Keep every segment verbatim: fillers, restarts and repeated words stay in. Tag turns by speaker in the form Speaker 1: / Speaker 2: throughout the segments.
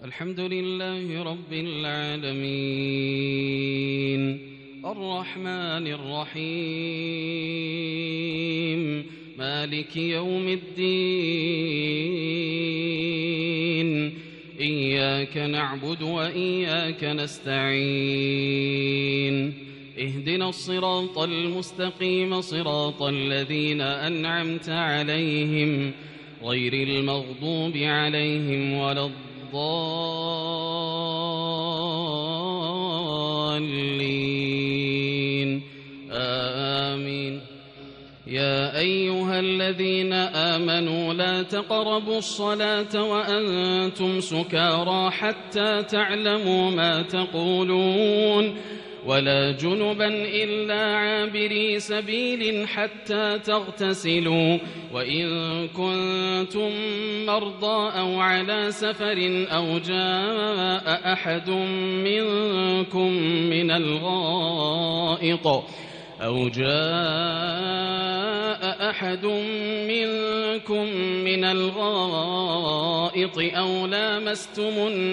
Speaker 1: الحمد لله رب العالمين الرحمن الرحيم مالك يوم الدين إياك نعبد وإياك نستعين اهدنا الصراط المستقيم صراط الذين أنعمت عليهم غير المغضوب عليهم ولا الضالين آمين. يا أيها الذين آمنوا لا تقربوا الصلاة وأنتم سكارى حتى تعلموا ما تقولون ولا جنبا إلا عابري سبيل حتى تغتسلوا وإن كنتم مرضى أو على سفر أو جاء أحد منكم من الغائط أو جاء أحد منكم من الغائط أو لامستم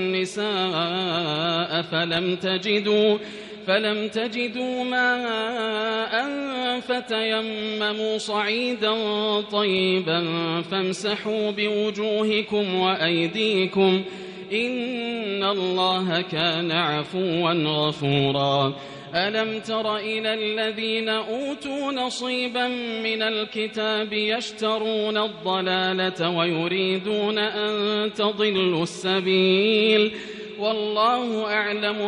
Speaker 1: النساء فلم تجدوا فلم تجدوا ماء فتيمموا صعيدا طيبا فامسحوا بوجوهكم وأيديكم إن الله كان عفوا غفورا. ألم تر إلى الذين أوتوا نصيبا من الكتاب يشترون الضلالة ويريدون أن تضلوا السبيل والله أعلم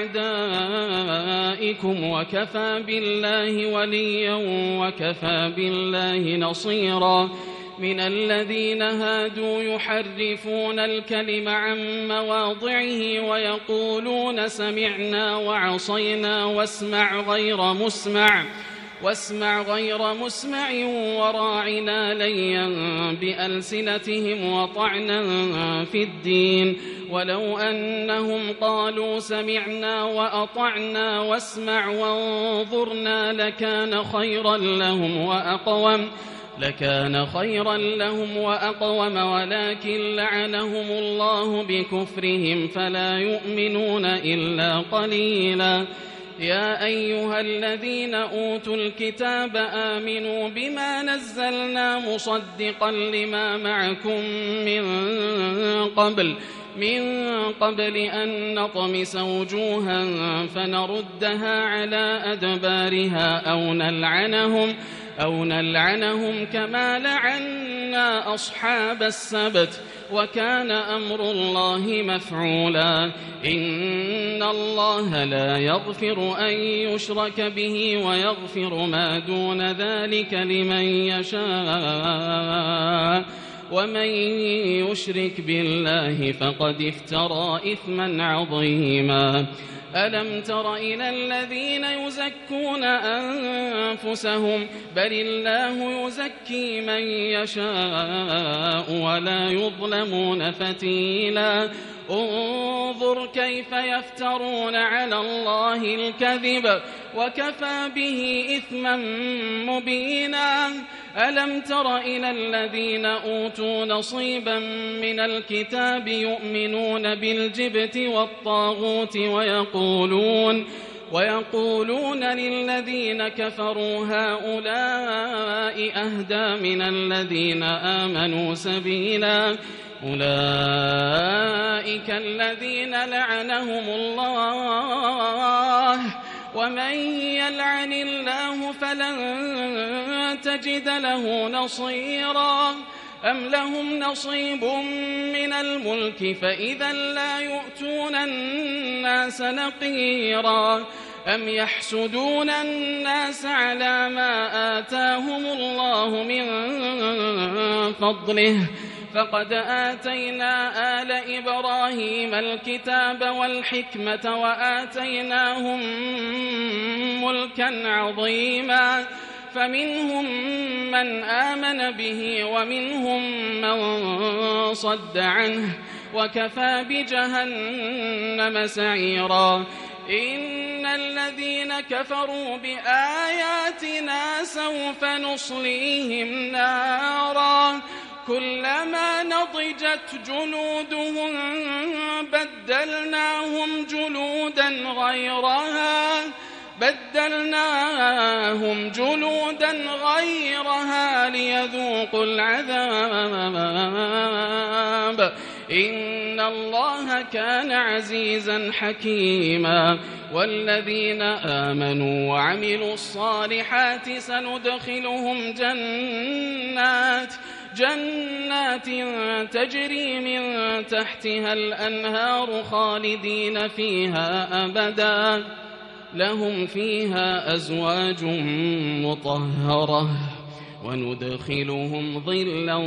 Speaker 1: بأعدائكم وكفى بالله وليا وكفى بالله نصيرا. من الذين هادوا يحرفون الكلم عن مواضعه ويقولون سمعنا وعصينا واسمع غير مسمع واسمع غير مسمع وراعنا ليا بألسنتهم وطعنا في الدين ولو أنهم قالوا سمعنا وأطعنا واسمع وانظرنا لكان خيرا لهم وأقوم لكان خيرا لهم وأقوم ولكن لعنهم الله بكفرهم فلا يؤمنون إلا قليلا. يا أيها الذين أوتوا الكتاب آمنوا بما نزلنا مصدقا لما معكم من قبل من قبل أن نطمس وجوها فنردها على أدبارها أو نلعنهم أو نلعنهم كما لعنا أصحاب السبت وكان أمر الله مفعولا. إن الله لا يغفر أن يشرك به ويغفر ما دون ذلك لمن يشاء ومن يشرك بالله فقد افترى إثما عظيما. ألم تر إلى الذين يزكون أنفسهم بل الله يزكي من يشاء ولا يظلمون فتيلا. انظر كيف يفترون على الله الكذب وكفى به إثما مبينا. ألم تر إلى الذين أوتوا نصيبا من الكتاب يؤمنون بالجبت والطاغوت ويقولون ويقولون للذين كفروا هؤلاء أهدى من الذين آمنوا سبيلا. أولئك الذين لعنهم الله ومن يلعن الله فلن تجد له نصيرا. أم لهم نصيب من الملك فإذا لا يؤتون الناس نقيرا. أم يحسدون الناس على ما آتاهم الله من فضله فقد آتينا آل إبراهيم الكتاب والحكمة وآتيناهم ملكا عظيما. فمنهم من آمن به ومنهم من صد عنه وكفى بجهنم سعيرا. إن الذين كفروا بآياتنا سوف نصليهم نارا كلما نضجت جلودهم بدلناهم جلودا غيرها بدلناهم جلودا غيرها ليذوقوا العذاب إن الله كان عزيزا حكيما والذين آمنوا وعملوا الصالحات سندخلهم جنات جنات تجري من تحتها الأنهار خالدين فيها أبدا لهم فيها أزواج مطهرة وندخلهم ظلا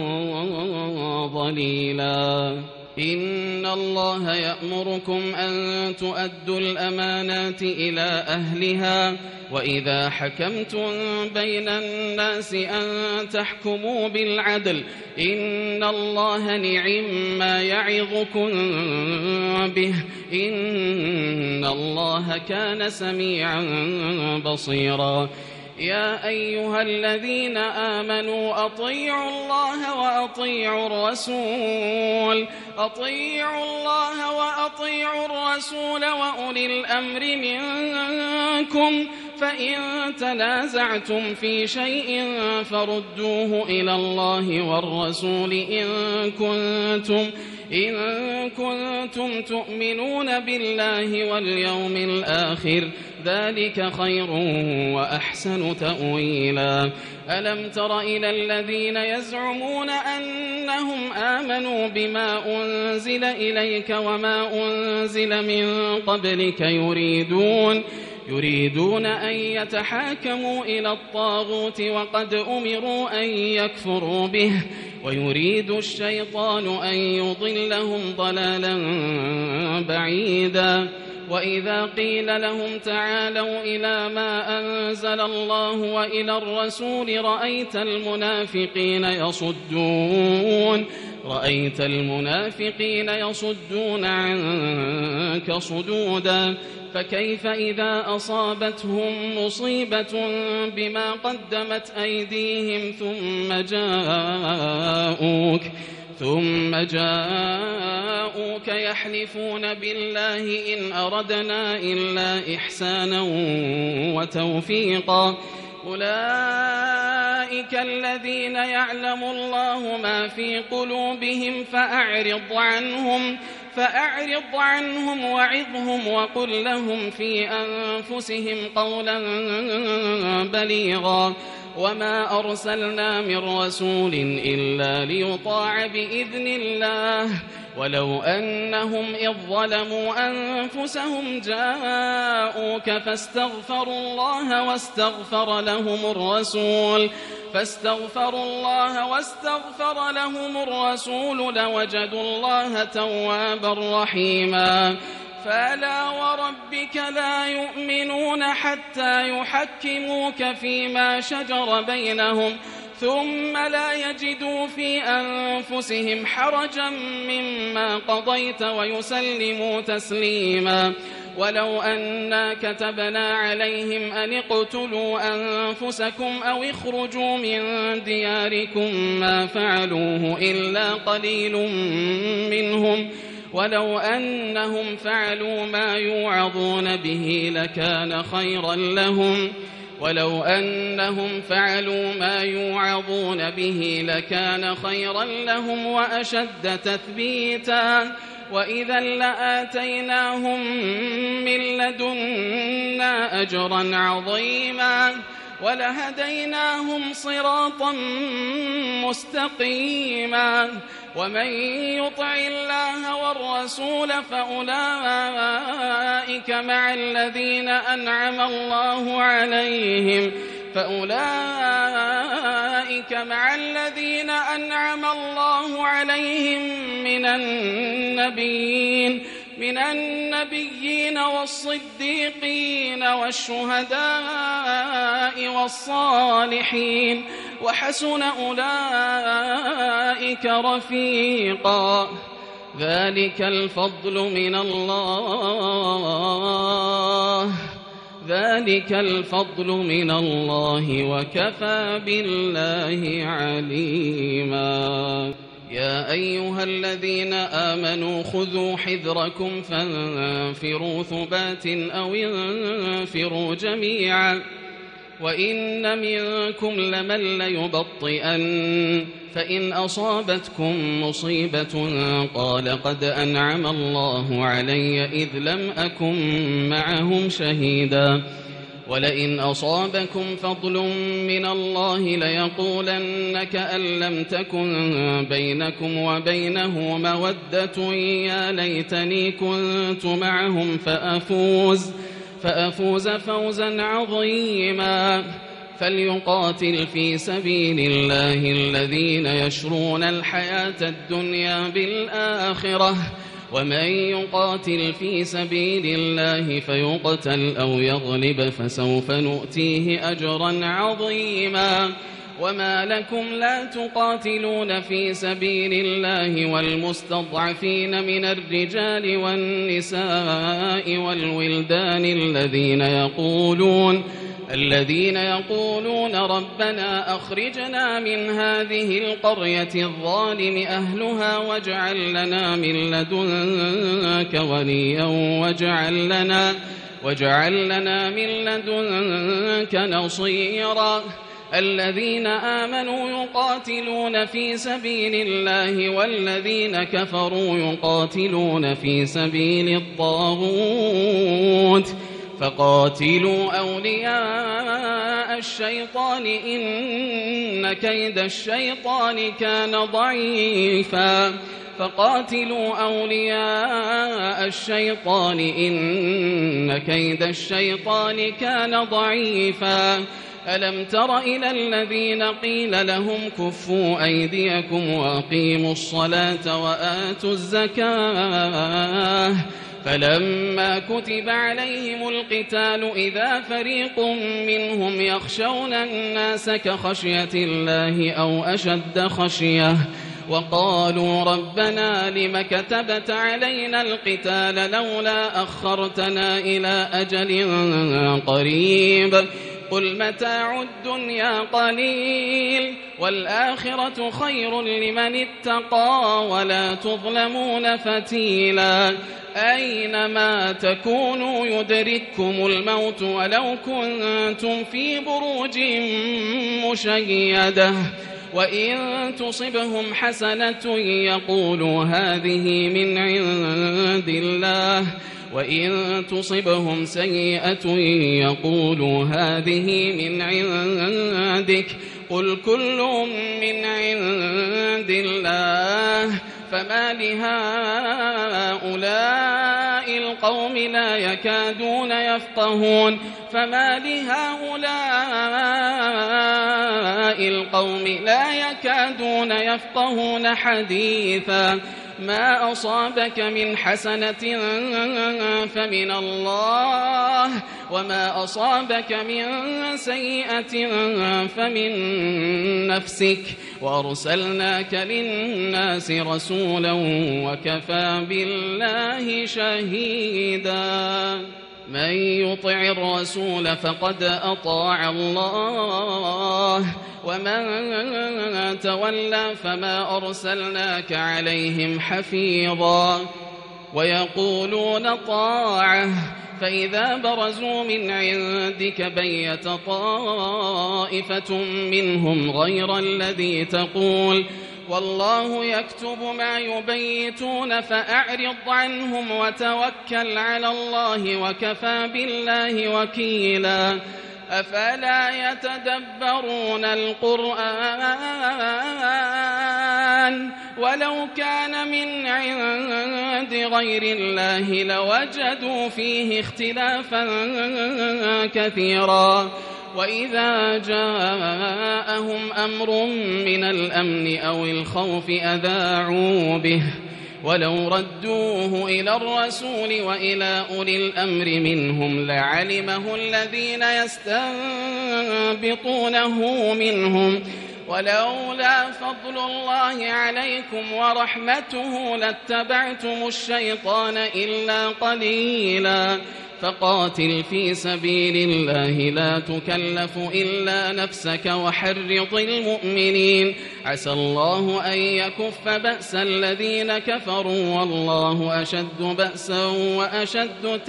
Speaker 1: ظليلا إن الله يأمركم أن تؤدوا الأمانات إلى أهلها وإذا حكمتم بين الناس أن تحكموا بالعدل إن الله نعم ما يعظكم به إن الله كان سميعا بصيرا يا أيها الذين آمنوا أطيعوا الله وأطيعوا الرسول أطيعوا الله وأطيعوا الرسول وأولي الأمر منكم فإن تنازعتم في شيء فردوه إلى الله والرسول إن كنتم إن كنتم تؤمنون بالله واليوم الآخر ذلك خير وأحسن تأويلا ألم تر إلى الذين يزعمون أنهم آمنوا بما أنزل إليك وما أنزل من قبلك يريدون يريدون أن يتحاكموا إلى الطاغوت وقد أمروا أن يكفروا به ويريد الشيطان أن يضلهم ضلالا بعيدا وإذا قيل لهم تعالوا إلى ما أنزل الله وإلى الرسول رأيت المنافقين يصدون رأيت المنافقين يصدون عنك صدودا فكيف إذا أصابتهم مصيبة بما قدمت أيديهم ثم جاءوك ثم جاءوك يحلفون بالله إن أردنا إلا إحسانا وتوفيقا أولئك الذين يعلم الله ما في قلوبهم فأعرض عنهم فأعرض عنهم وعظهم وقل لهم في أنفسهم قولا بليغا وما أرسلنا من رسول إلا ليطاع بإذن الله ولو أنهم إذ ظلموا أنفسهم جاءوك فاستغفروا الله واستغفر لهم الرسول فاستغفروا الله واستغفر لهم الرسول لوجدوا الله توابا رحيما فلا وربك لا يؤمنون حتى يحكموك فيما شجر بينهم ثم لا يجدوا في أنفسهم حرجا مما قضيت ويسلموا تسليما ولو أنا كتبنا عليهم أن اقتلوا أنفسكم أو اخرجوا من دياركم ما فعلوه إلا قليل منهم ولو أنهم فعلوا ما يوعظون به لكان خيرا لهم ولو أنهم فعلوا ما يوعظون به لكان خيرا لهم وأشد تثبيتا وإذا لآتيناهم من لدنا أجرا عظيما ولهديناهم صراطا مستقيما ومن يطع الله والرسول فأولئك مع الذين أنعم الله عليهم فأولئك مع الذين أنعم الله عليهم من النبيين من النبيين والصديقين والشهداء والصالحين وحسن أولئك رفيقا ذلك الفضل من الله ذلك الفضل من الله وكفى بالله عليما يا أيها الذين آمنوا خذوا حذركم فانفروا ثبات أو انفروا جميعا وإن منكم لمن ليبطئن فإن أصابتكم مصيبة قال قد أنعم الله علي إذ لم أكن معهم شهيدا ولئن أصابكم فضل من الله ليقولن كأن لم تكن بينكم وبينه مودة يا ليتني كنت معهم فأفوز فأفوز فوزا عظيما فليقاتل في سبيل الله الذين يشرون الحياة الدنيا بالآخرة ومن يقاتل في سبيل الله فيقتل أو يغلب فسوف نؤتيه أجرا عظيما وما لكم لا تقاتلون في سبيل الله والمستضعفين من الرجال والنساء والولدان الذين يقولون الذين يقولون ربنا أخرجنا من هذه القرية الظالم أهلها واجعل لنا من لدنك وليا واجعل لنا, واجعل لنا من لدنك نصيرا الذين آمنوا يقاتلون في سبيل الله والذين كفروا يقاتلون في سبيل الطاغوت فقاتلوا أولياء الشيطان إن كيد الشيطان كان ضعيفا فقاتلوا أولياء الشيطان إن كيد الشيطان كان ضعيفا ألم تر إلى الذين قيل لهم كفوا أيديكم وأقيموا الصلاة وآتوا الزكاة فلما كتب عليهم القتال إذا فريق منهم يخشون الناس كخشية الله أو أشد خشية وقالوا ربنا لم كتبت علينا القتال لولا أخرتنا إلى أجل قريب قل متاع الدنيا قليل والآخرة خير لمن اتقى ولا تظلمون فتيلا أينما تكونوا يدرككم الموت ولو كنتم في بروج مشيدة وإن تصبهم حسنة يقولوا هذه من عند الله وإن تصبهم سيئة يقولوا هذه من عندك قل كل من عند الله فما لهؤلاء القوم لا يكادون يفقهون فما لهؤلاء القوم لا يكادون يفقهون حديثا ما أصابك من حسنة فمن الله وما أصابك من سيئة فمن نفسك وأرسلناك للناس رسولا وكفى بالله شهيدا من يطع الرسول فقد أطاع الله ومن تولى فما أرسلناك عليهم حفيظا ويقولون طاعة فإذا برزوا من عندك بيت طائفة منهم غير الذي تقول والله يكتب ما يبيتون فأعرض عنهم وتوكل على الله وكفى بالله وكيلا أفلا يتدبرون القرآن ولو كان من عند غير الله لوجدوا فيه اختلافا كثيرا وإذا جاءهم أمر من الأمن أو الخوف أذاعوا به ولو ردوه إلى الرسول وإلى أولي الأمر منهم لعلمه الذين يستنبطونه منهم ولولا فضل الله عليكم ورحمته لاتبعتم الشيطان إلا قليلا فقاتل في سبيل الله لا تكلف إلا نفسك وحرض المؤمنين عسى الله أن يكف بأس الذين كفروا والله أشد بأسا وأشد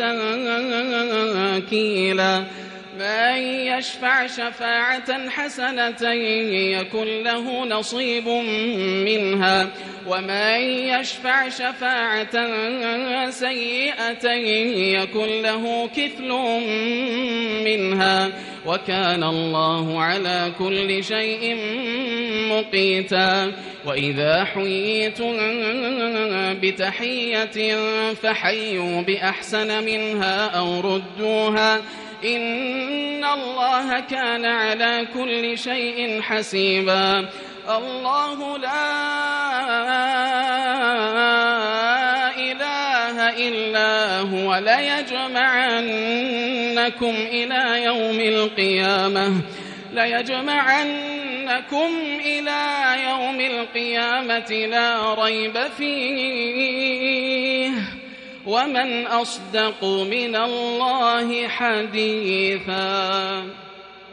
Speaker 1: تنكيلا من يشفع شفاعة حسنة يكن له نصيب منها ومن يشفع شفاعة سيئة يكن له كفل منها وكان الله على كل شيء مقيتا وإذا حييتم بتحية فحيوا بأحسن منها أو ردوها إن الله كان على كل شيء حسيبا الله لا إله إلا هو ليجمعنكم إلى يوم القيامة ليجمعنكم إلى يوم القيامة لا ريب فيه ومن أصدق من الله حديثا.